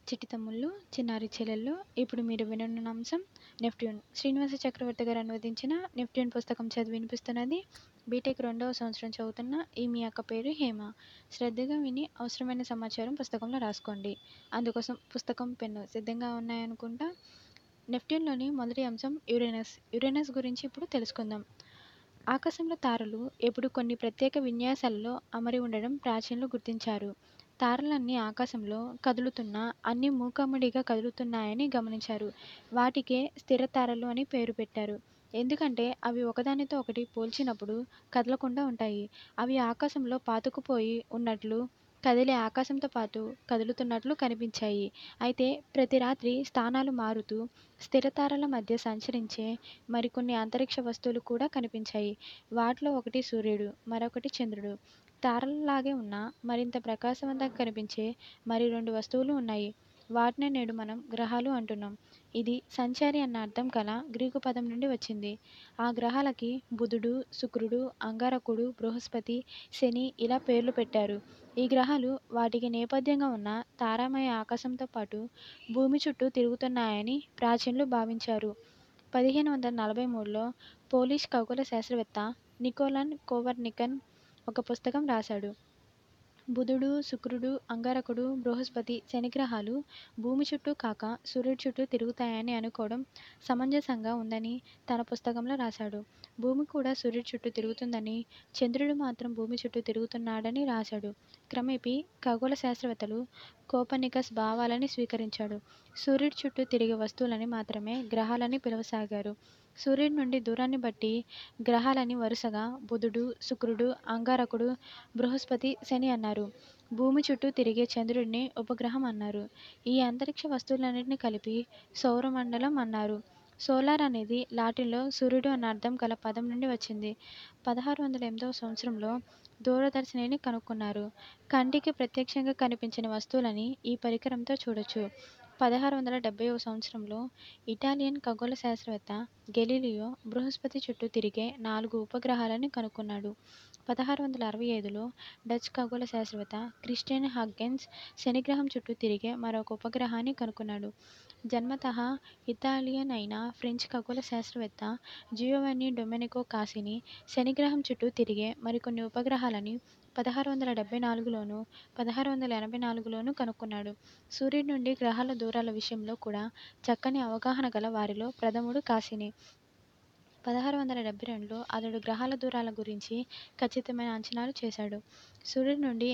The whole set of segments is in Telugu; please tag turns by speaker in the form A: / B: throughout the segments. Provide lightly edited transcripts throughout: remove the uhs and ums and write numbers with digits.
A: చిట్టి తమ్ముళ్ళు, చిన్నారి చెల్లెళ్ళు. ఇప్పుడు మీరు విననున్న అంశం నెప్ట్యూన్. శ్రీనివాస చక్రవర్తి గారు అనువదించిన నెప్ట్యూన్ పుస్తకం చదివి వినిపిస్తున్నది బీటెక్ 2వ సంవత్సరం చదువుతున్న ఈ మీ అక్క పేరు హేమ. శ్రద్ధగా విని అవసరమైన సమాచారం పుస్తకంలో రాసుకోండి. అందుకోసం పుస్తకం, పెన్ను సిద్ధంగా ఉన్నాయనుకుంటా. నెప్ట్యూన్లోని మొదటి అంశం యురేనస్. యురేనస్ గురించి ఇప్పుడు తెలుసుకుందాం. ఆకాశంలో తారలు ఎప్పుడు కొన్ని ప్రత్యేక విన్యాసాలలో అమరి ఉండడం ప్రాచీనులు గుర్తించారు. తారలన్నీ ఆకాశంలో కదులుతున్నా అన్నీ మూకమ్మడిగా కదులుతున్నాయని గమనించారు. వాటికే స్థిర తారలు అని పేరు పెట్టారు. ఎందుకంటే అవి ఒకదానితో ఒకటి పోల్చినప్పుడు కదలకుండా ఉంటాయి. అవి ఆకాశంలో పాతుకుపోయి ఉన్నట్లు, కదిలే ఆకాశంతో పాటు కదులుతున్నట్లు కనిపించాయి. అయితే ప్రతి రాత్రి స్థానాలు మారుతూ స్థిర తారల మధ్య సంచరించే మరికొన్ని అంతరిక్ష వస్తువులు కూడా కనిపించాయి. వాటిలో ఒకటి సూర్యుడు, మరొకటి చంద్రుడు. తారలలాగే ఉన్న మరింత ప్రకాశవంతంగా కనిపించే మరి 2 వస్తువులు ఉన్నాయి. వాటినే నేడు మనం గ్రహాలు అంటున్నాం. ఇది సంచారి అన్న అర్థం కల గ్రీకు పదం నుండి వచ్చింది. ఆ గ్రహాలకి బుధుడు, శుక్రుడు, అంగారకుడు, బృహస్పతి, శని ఇలా పేర్లు పెట్టారు. ఈ గ్రహాలు వాటికి నేపథ్యంగా ఉన్న తారామయ ఆకాశంతో పాటు భూమి చుట్టూ తిరుగుతున్నాయని ప్రాచీనులు భావించారు. 1543లో పోలిష్ ఖగోళ శాస్త్రవేత్త నికోలన్ కోపర్నికస్ ఒక పుస్తకం రాశాడు. బుధుడు, శుక్రుడు, అంగారకుడు, బృహస్పతి, శని గ్రహాలు భూమి చుట్టూ కాక సూర్యుడి చుట్టూ తిరుగుతాయని అనుకోవడం సమంజసంగా ఉందని తన పుస్తకంలో రాశాడు. భూమి కూడా సూర్యుడి చుట్టూ తిరుగుతుందని, చంద్రుడు మాత్రం భూమి చుట్టూ తిరుగుతున్నాడని రాశాడు. క్రమేపీ ఖగోళ శాస్త్రవేత్తలు కోపర్నికస్ భావాలని స్వీకరించాడు. సూర్యుడి చుట్టూ తిరిగే వస్తువులని మాత్రమే గ్రహాలని పిలవసాగారు. సూర్యుడి నుండి దూరాన్ని బట్టి గ్రహాలని వరుసగా బుధుడు, శుక్రుడు, అంగారకుడు, బృహస్పతి, శని అన్నారు. భూమి చుట్టూ తిరిగే చంద్రుడిని ఉపగ్రహం అన్నారు. ఈ అంతరిక్ష వస్తువులన్నింటినీ కలిపి సౌరమండలం అన్నారు. సోలార్ అనేది లాటిన్లో సూర్యుడు అన్న అర్థం గల పదం నుండి వచ్చింది. 1608వ సంవత్సరంలో దూరదర్శినిని కనుక్కున్నారు. కంటికి ప్రత్యక్షంగా కనిపించని వస్తువులని ఈ పరికరంతో చూడొచ్చు. 1670వ సంవత్సరంలో ఇటాలియన్ ఖగోళ శాస్త్రవేత్త గెలీలియో బృహస్పతి చుట్టూ తిరిగే 4 ఉపగ్రహాలని కనుక్కున్నాడు. 1665లో డచ్ ఖగోళ శాస్త్రవేత్త క్రిస్టియన్ హగ్గెన్స్ శనిగ్రహం చుట్టూ తిరిగే మరొక ఉపగ్రహాన్ని కనుక్కున్నాడు. జన్మతః ఇటాలియన్ అయిన ఫ్రెంచ్ ఖగోళ శాస్త్రవేత్త జియోవన్నీ డొమెనికో కాసిని శనిగ్రహం చుట్టూ తిరిగే మరికొన్ని ఉపగ్రహాలని 1674లోను, 1684లోను కనుక్కున్నాడు. సూర్యుడి నుండి గ్రహాల దూరాల విషయంలో కూడా చక్కని అవగాహన గల వారిలో ప్రథముడు కాసిని. 1672లో అతడు గ్రహాల దూరాల గురించి ఖచ్చితమైన అంచనాలు చేశాడు. సూర్యుడి నుండి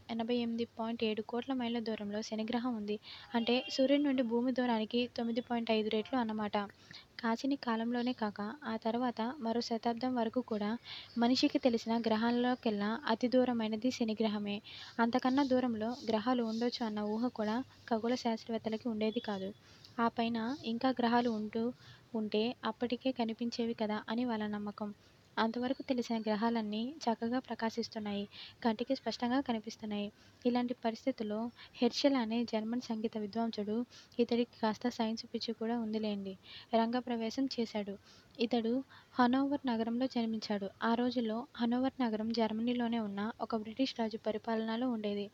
A: 88.7 కోట్ల మైళ్ళ దూరంలో శనిగ్రహం ఉంది. అంటే సూర్యుడి నుండి భూమి దూరానికి 9.5 రెట్లు అన్నమాట. కాసిని కాలంలోనే కాక ఆ తర్వాత మరో శతాబ్దం వరకు కూడా మనిషికి తెలిసిన గ్రహాల్లోకెల్లా అతి దూరమైనది శనిగ్రహమే. అంతకన్నా దూరంలో గ్రహాలు ఉండొచ్చు అన్న ఊహ కూడా ఖగోళ శాస్త్రవేత్తలకి ఉండేది కాదు. ఆ పైన ఇంకా గ్రహాలు ఉంటే అప్పటికే కనిపించేవి కదా అని వాళ్ళ నమ్మకం. అంతవరకు తెలిసిన గ్రహాలన్నీ చక్కగా ప్రకాశిస్తున్నాయి. కంటికి స్పష్టంగా కనిపిస్తున్నాయి. ఇలాంటి పరిస్థితుల్లో హెర్షెల్ అనే జర్మన్ సంగీత విద్వాంసుడు, ఇతడికి కాస్త సైన్సు పిచ్చి కూడా ఉందిలేండి, రంగప్రవేశం చేశాడు. ఇతడు హనోవర్ నగరంలో జన్మించాడు. ఆ రోజుల్లో హనోవర్ నగరం జర్మనీలోనే ఉన్న ఒక బ్రిటిష్ రాజు పరిపాలనలో ఉండేది.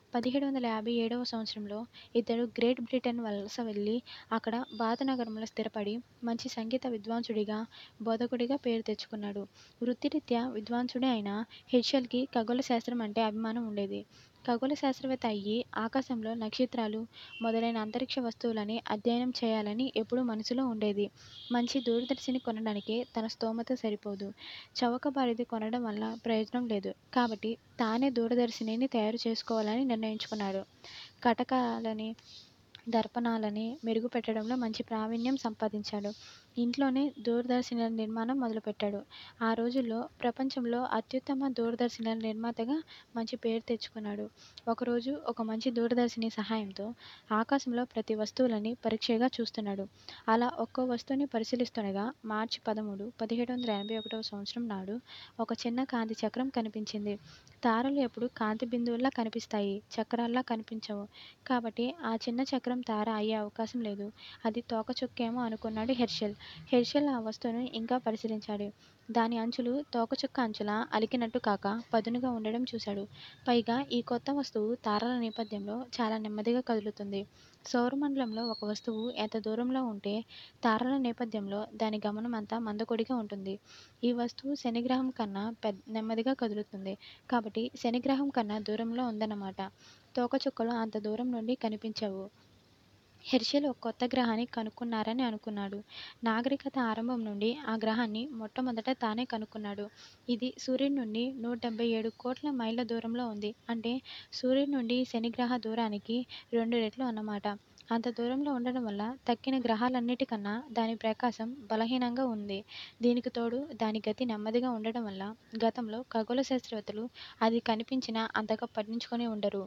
A: 1757వ సంవత్సరంలో ఇతడు గ్రేట్ బ్రిటన్ వలస వెళ్ళి అక్కడ బాత్ నగరంలో స్థిరపడి మంచి సంగీత విద్వాంసుడిగా, బోధకుడిగా పేరు తెచ్చుకున్నాడు. వృత్తిరీత్యా విద్వాంసుడే అయిన హెర్షెల్కి ఖగోళ శాస్త్రం అంటే అభిమానం ఉండేది. ఖగోళ శాస్త్రవేత్త అయ్యి ఆకాశంలో నక్షత్రాలు మొదలైన అంతరిక్ష వస్తువులని అధ్యయనం చేయాలని ఎప్పుడూ మనసులో ఉండేది. మంచి దూరదర్శిని కొనడానికి తన స్తోమత సరిపోదు. చౌకబారిది కొనడం వల్ల ప్రయోజనం లేదు. కాబట్టి తానే దూరదర్శినిని తయారు చేసుకోవాలని నిర్ణయించుకున్నాడు. కటకాలని, దర్పణాలని మెరుగుపెట్టడంలో మంచి ప్రావీణ్యం సంపాదించాడు. ఇంట్లోనే దూరదర్శినుల నిర్మాణం మొదలుపెట్టాడు. ఆ రోజుల్లో ప్రపంచంలో అత్యుత్తమ దూరదర్శినుల నిర్మాతగా మంచి పేరు తెచ్చుకున్నాడు. ఒకరోజు ఒక మంచి దూరదర్శిని సహాయంతో ఆకాశంలో ప్రతి వస్తువులని పరీక్షగా చూస్తున్నాడు. అలా ఒక్కో వస్తువుని పరిశీలిస్తుండగా మార్చి 13, 1781వ సంవత్సరం నాడు ఒక చిన్న కాంతి చక్రం కనిపించింది. తారలు ఎప్పుడూ కాంతి బిందువుల్లా కనిపిస్తాయి, చక్రాల్లా కనిపించవు. కాబట్టి ఆ చిన్న చక్రం తార అయ్యే అవకాశం లేదు. అది తోకచుక్కేమో అనుకున్నాడు హెర్షెల్. హెర్షెల్ ఆ వస్తువును ఇంకా పరిశీలించాడు. దాని అంచులు తోకచుక్క అంచులా అలికినట్టు కాక పదునుగా ఉండడం చూశాడు. పైగా ఈ కొత్త వస్తువు తారల నేపథ్యంలో చాలా నెమ్మదిగా కదులుతుంది. సౌరమండలంలో ఒక వస్తువు ఎంత దూరంలో ఉంటే తారల నేపథ్యంలో దాని గమనం అంత మందకొడిగా ఉంటుంది. ఈ వస్తువు శనిగ్రహం కన్నా నెమ్మదిగా కదులుతుంది. కాబట్టి శనిగ్రహం కన్నా దూరంలో ఉందన్నమాట. తోకచుక్కలు అంత దూరం నుండి కనిపించవు. హెర్షెల్ ఒక కొత్త గ్రహాన్ని కనుక్కున్నారని అనుకున్నాడు. నాగరికత ఆరంభం నుండి ఆ గ్రహాన్ని మొట్టమొదట తానే కనుక్కున్నాడు. ఇది సూర్యుడి నుండి 177 కోట్ల మైళ్ళ దూరంలో ఉంది. అంటే సూర్యుడి నుండి శనిగ్రహ దూరానికి 2 రెట్లు అన్నమాట. అంత దూరంలో ఉండడం వల్ల తక్కిన గ్రహాలన్నిటికన్నా దాని ప్రకాశం బలహీనంగా ఉంది. దీనికి తోడు దాని గతి నెమ్మదిగా ఉండడం వల్ల గతంలో ఖగోళ శాస్త్రవేత్తలు అది కనిపించినా అంతగా పట్టించుకొని ఉండరు.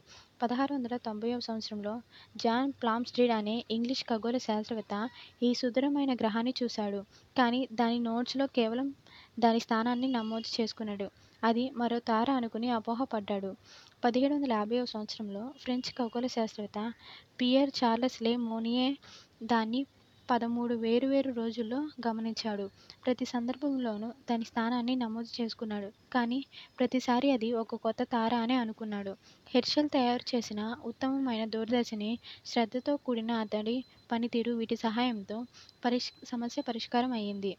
A: 1690వ సంవత్సరంలో జాన్ ప్లామ్స్టీడ్ అనే ఇంగ్లీష్ ఖగోళ శాస్త్రవేత్త ఈ సుదూరమైన గ్రహాన్ని చూశాడు. కానీ దాని నోట్స్లో కేవలం దాని స్థానాన్ని నమోదు చేసుకున్నాడు. అది మరో తార అనుకుని అపోహపడ్డాడు. 1750వ సంవత్సరంలో ఫ్రెంచ్ ఖగోళ శాస్త్రవేత్త పియర్ చార్లెస్ లే మోనియే దాన్ని 13 వేరువేరు రోజుల్లో గమనించాడు. ప్రతి సందర్భంలోనూ దాని స్థానాన్ని నమోదు చేసుకున్నాడు. కానీ ప్రతిసారి అది ఒక కొత్త తార అనే అనుకున్నాడు. హెర్షెల్ తయారు చేసిన ఉత్తమమైన దూరదర్శిని, శ్రద్ధతో కూడిన అతడి పనితీరు వీటి సహాయంతో సమస్య పరిష్కారం అయ్యింది.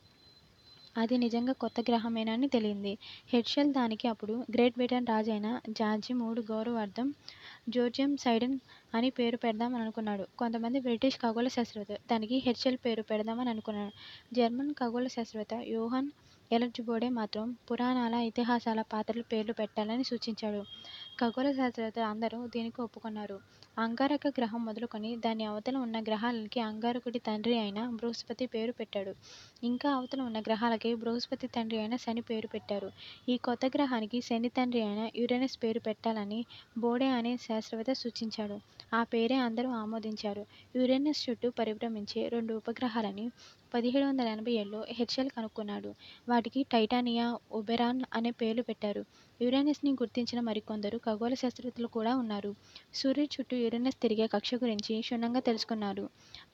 A: అది నిజంగా కొత్త గ్రహమేనని తెలియంది. హెర్షెల్ దానికి అప్పుడు గ్రేట్ బ్రిటన్ రాజైన జార్జి III గౌరవార్థం జోర్జియం సైడన్ అని పేరు పెడదామని అనుకున్నాడు. కొంతమంది బ్రిటిష్ ఖగోళ శాస్త్రవేత్తలు దానికి హెర్షెల్ పేరు పెడదామని అనుకున్నారు. జర్మన్ ఖగోళ శాస్త్రవేత్త యోహాన్ ఎలర్జ్ బోడే మాత్రం పురాణాల, ఇతిహాసాల పాత్రల పేర్లు పెట్టాలని సూచించాడు. ఖగోళ శాస్త్రవేత్తలు అందరూ దీనికి ఒప్పుకున్నారు. అంగారక గ్రహం మొదలుకొని దాని అవతల ఉన్న గ్రహాలకి అంగారకుడి తండ్రి అయిన బృహస్పతి పేరు పెట్టాడు. ఇంకా అవతల ఉన్న గ్రహాలకి బృహస్పతి తండ్రి అయిన శని పేరు పెట్టారు. ఈ కొత్త గ్రహానికి శని తండ్రి అయిన యురేనస్ పేరు పెట్టాలని బోడే అనే శాస్త్రవేత్త సూచించాడు. ఆ పేరే అందరూ ఆమోదించారు. యురేనస్ చుట్టూ పరిభ్రమించే 2 ఉపగ్రహాలని 1787లో హెర్షెల్ కనుక్కున్నాడు. వాటికి టైటానియా, ఒబెరాన్ అనే పేర్లు పెట్టారు. యురేనస్ని గుర్తించిన మరికొందరు ఖగోళ శాస్త్రవేత్తలు కూడా ఉన్నారు. సూర్యుడి చుట్టూ యురేనస్ తిరిగే కక్ష గురించి క్షుణ్ణంగా తెలుసుకున్నారు.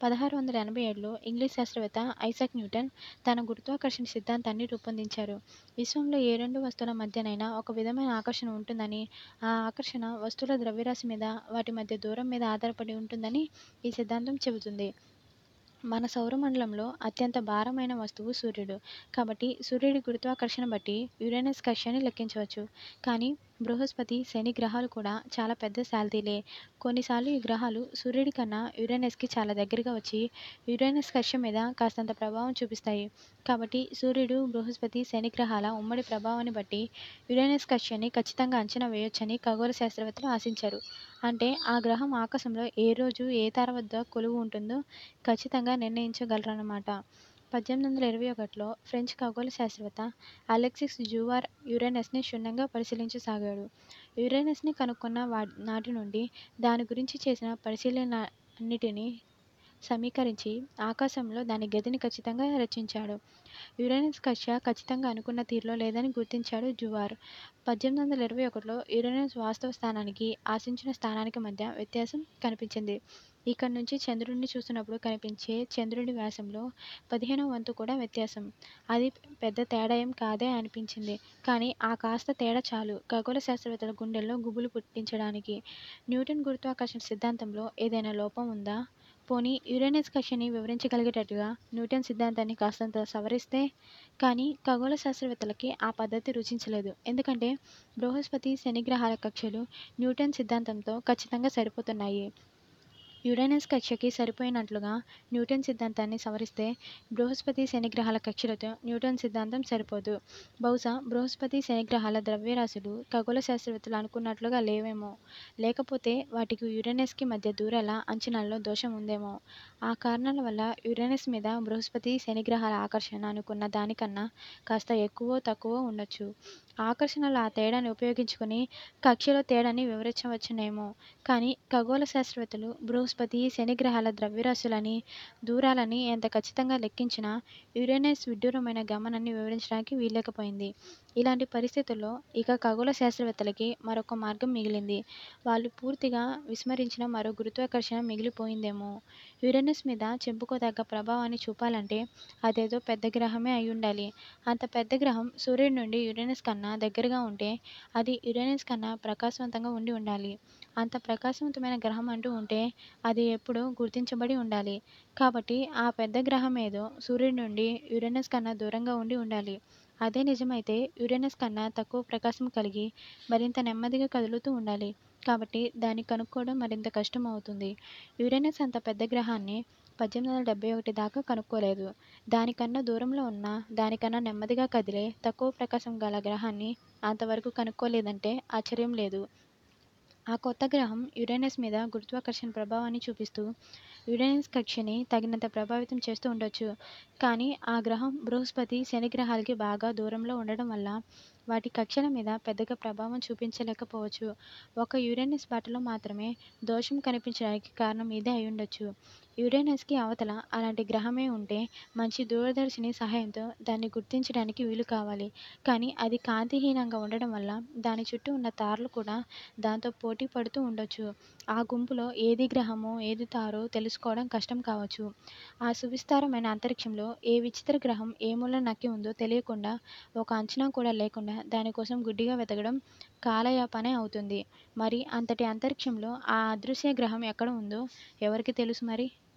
A: 1687లో ఇంగ్లీష్ శాస్త్రవేత్త ఐజాక్ న్యూటన్ తన గురుత్వాకర్షణ సిద్ధాంతాన్ని రూపొందించారు. విశ్వంలో ఏ 2 వస్తువుల మధ్యనైనా ఒక విధమైన ఆకర్షణ ఉంటుందని, ఆ ఆకర్షణ వస్తువుల ద్రవ్యరాశి మీద, వాటి మధ్య దూరం మీద ఆధారపడి ఉంటుందని ఈ సిద్ధాంతం చెబుతుంది. మన సౌరమండలంలో అత్యంత భారమైన వస్తువు సూర్యుడు. కాబట్టి సూర్యుడి గురుత్వాకర్షణ బట్టి యురేనస్ కక్ష్యని లెక్కించవచ్చు. కానీ బృహస్పతి, శని గ్రహాలు కూడా చాలా పెద్ద శాల్తీలే. కొన్నిసార్లు ఈ గ్రహాలు సూర్యుడి కన్నా యురేనస్కి చాలా దగ్గరగా వచ్చి యురేనస్ కక్ష్య మీద కాస్తంత ప్రభావం చూపిస్తాయి. కాబట్టి సూర్యుడు, బృహస్పతి, శని గ్రహాల ఉమ్మడి ప్రభావాన్ని బట్టి యురేనస్ కక్ష్యని ఖచ్చితంగా అంచనా వేయొచ్చని ఖగోళ శాస్త్రవేత్తలు ఆశించారు. అంటే ఆ గ్రహం ఆకాశంలో ఏ రోజు ఏ తార వద్ద కొలువు ఉంటుందో ఖచ్చితంగా నిర్ణయించగలరన్నమాట. 1821లో ఫ్రెంచ్ ఖగోళ శాస్త్రవేత్త అలెక్సిస్ జువార్ యురేనస్ని క్షుణ్ణంగా పరిశీలించసాగాడు. యురేనస్ని కనుక్కున్న నాటి నుండి దాని గురించి చేసిన పరిశీలనలన్నిటినీ సమీకరించి ఆకాశంలో దాని గతిని ఖచ్చితంగా రచించాడు. యురేనస్ కక్ష్య ఖచ్చితంగా అనుకున్న తీరులో లేదని గుర్తించాడు జువార్. 1821లో యురేనస్ వాస్తవ స్థానానికి, ఆశించిన స్థానానికి మధ్య వ్యత్యాసం కనిపించింది. ఇక్కడి నుంచి చంద్రుడిని చూస్తున్నప్పుడు కనిపించే చంద్రుడి వ్యాసంలో 15వ వంతు కూడా వ్యత్యాసం. అది పెద్ద తేడా ఏం కాదే అనిపించింది. కానీ ఆ కాస్త తేడా చాలు ఖగోళ శాస్త్రవేత్తల గుండెల్లో గుబులు పుట్టించడానికి. న్యూటన్ గురుత్వాకర్షణ సిద్ధాంతంలో ఏదైనా లోపం ఉందా? పోనీ యురేనస్ కక్ష్యని వివరించగలిగేటట్టుగా న్యూటన్ సిద్ధాంతాన్ని కాస్తంత సవరిస్తే? కానీ ఖగోళ శాస్త్రవేత్తలకి ఆ పద్ధతి రుచించలేదు. ఎందుకంటే బృహస్పతి, శని గ్రహాల కక్ష్యలు న్యూటన్ సిద్ధాంతంతో ఖచ్చితంగా సరిపోతున్నాయి. యురేనస్ కక్ష్యకి సరిపోయినట్లుగా న్యూటన్ సిద్ధాంతాన్ని సవరిస్తే బృహస్పతి, శని గ్రహాల కక్ష్యలతో న్యూటన్ సిద్ధాంతం సరిపోదు. బహుశా బృహస్పతి, శని గ్రహాల ద్రవ్యరాశులు ఖగోళ శాస్త్రవేత్తలు అనుకున్నట్లుగా లేవేమో. లేకపోతే వాటికి యురేనస్కి మధ్య దూరాల అంచనాల్లో దోషం ఉందేమో. ఆ కారణాల వల్ల యురేనస్ మీద బృహస్పతి, శని గ్రహాల ఆకర్షణ అనుకున్న దానికన్నా కాస్త ఎక్కువో తక్కువో ఉండొచ్చు. ఆకర్షణలో ఆ తేడాని ఉపయోగించుకుని కక్ష్యలో తేడాని వివరించవచ్చునేమో. కానీ ఖగోళ శాస్త్రవేత్తలు బృహస్పతి, శని గ్రహాల ద్రవ్యరాశులని, దూరాలని ఎంత ఖచ్చితంగా లెక్కించినా యురేనస్ విడ్డూరమైన గమనాన్ని వివరించడానికి వీల్లేకపోయింది. ఇలాంటి పరిస్థితుల్లో ఇక ఖగోళ శాస్త్రవేత్తలకి మరొక మార్గం మిగిలింది. వాళ్ళు పూర్తిగా విస్మరించిన మరో గురుత్వాకర్షణ మిగిలిపోయిందేమో! యురేనస్ మీద చెప్పుకోదగ్గ ప్రభావాన్ని చూపాలంటే అదేదో పెద్ద గ్రహమే అయ్యుండాలి. అంత పెద్ద గ్రహం సూర్యుడి నుండి యురేనస్ కన్నా దగ్గరగా ఉంటే అది యురేనస్ కన్నా ప్రకాశవంతంగా ఉండి ఉండాలి. అంత ప్రకాశవంతమైన గ్రహం అంటూ ఉంటే అది ఎప్పుడో గుర్తించబడి ఉండాలి. కాబట్టి ఆ పెద్ద గ్రహమేదో సూర్యుడి నుండి యురేనస్ కన్నా దూరంగా ఉండి ఉండాలి. అదే నిజమైతే యురేనస్ కన్నా తక్కువ ప్రకాశం కలిగి మరింత నెమ్మదిగా కదులుతూ ఉండాలి. కాబట్టి దాన్ని కనుక్కోవడం మరింత కష్టం అవుతుంది. యురేనస్ అంత పెద్ద గ్రహాన్ని 1871 దాకా కనుక్కోలేదు. దానికన్నా దూరంలో ఉన్న, దానికన్నా నెమ్మదిగా కదిలే, తక్కువ ప్రకాశం గల గ్రహాన్ని అంతవరకు కనుక్కోలేదంటే ఆశ్చర్యం లేదు. ఆ కొత్త గ్రహం యురేనస్ మీద గురుత్వాకర్షణ ప్రభావాన్ని చూపిస్తూ యురేనస్ కక్షని తగినంత ప్రభావితం చేస్తూ ఉండొచ్చు. కానీ ఆ గ్రహం బృహస్పతి, శని గ్రహాలకి బాగా దూరంలో ఉండడం వల్ల వాటి కక్షల మీద పెద్దగా ప్రభావం చూపించలేకపోవచ్చు. ఒక యురేనస్ బాటలో మాత్రమే దోషం కనిపించడానికి కారణం ఇదే అయ్యుండొచ్చు. యురేనస్‌కి అవతల అలాంటి గ్రహమే ఉంటే మంచి దూరదర్శిని సహాయంతో దాన్ని గుర్తించడానికి వీలు కావాలి. కానీ అది కాంతిహీనంగా ఉండడం వల్ల దాని చుట్టూ ఉన్న తారలు కూడా దాంతో పోటీ పడుతూ ఉండొచ్చు. ఆ గుంపులో ఏది గ్రహమో, ఏది తారో తెలుసుకోవడం కష్టం కావచ్చు. ఆ సువిస్తారమైన అంతరిక్షంలో ఏ విచిత్ర గ్రహం ఏ మూలన నక్కి ఉందో తెలియకుండా, ఒక అంచనా కూడా లేకుండా దానికోసం గుడ్డిగా వెతకడం కాలయాపనే అవుతుంది. మరి అంతటి అంతరిక్షంలో ఆ అదృశ్య గ్రహం ఎక్కడ ఉందో ఎవరికి తెలుసు మరి?